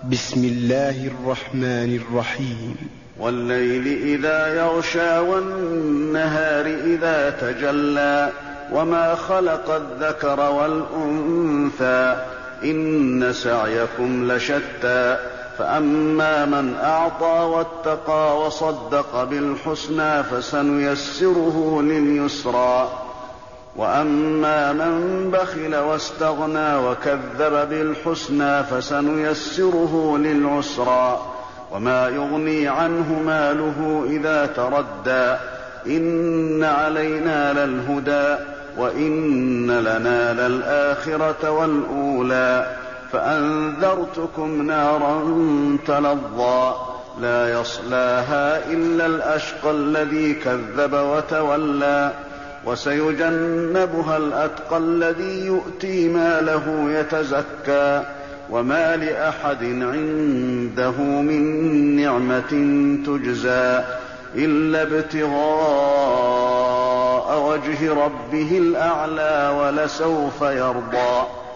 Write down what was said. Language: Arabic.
بسم الله الرحمن الرحيم. والليل إذا يغشى والنهار إذا تجلى وما خلق الذكر والأنثى إن سعيكم لشتى فأما من أعطى واتقى وصدق بالحسنى فسنيسره لليسرى وأما من بخل واستغنى وكذب بالحسنى فسنيسره للعسرى وما يغني عنه ماله إذا تردى إن علينا للهدى وإن لنا للآخرة والأولى فأنذرتكم نارا تلظى لا يصلاها إلا الأشقى الذي كذب وتولى وسيجنبها الأتقى الذي يؤتي ماله يتزكى وما لأحد عنده من نعمة تجزى إلا ابتغاء وجه ربه الأعلى ولسوف يرضى.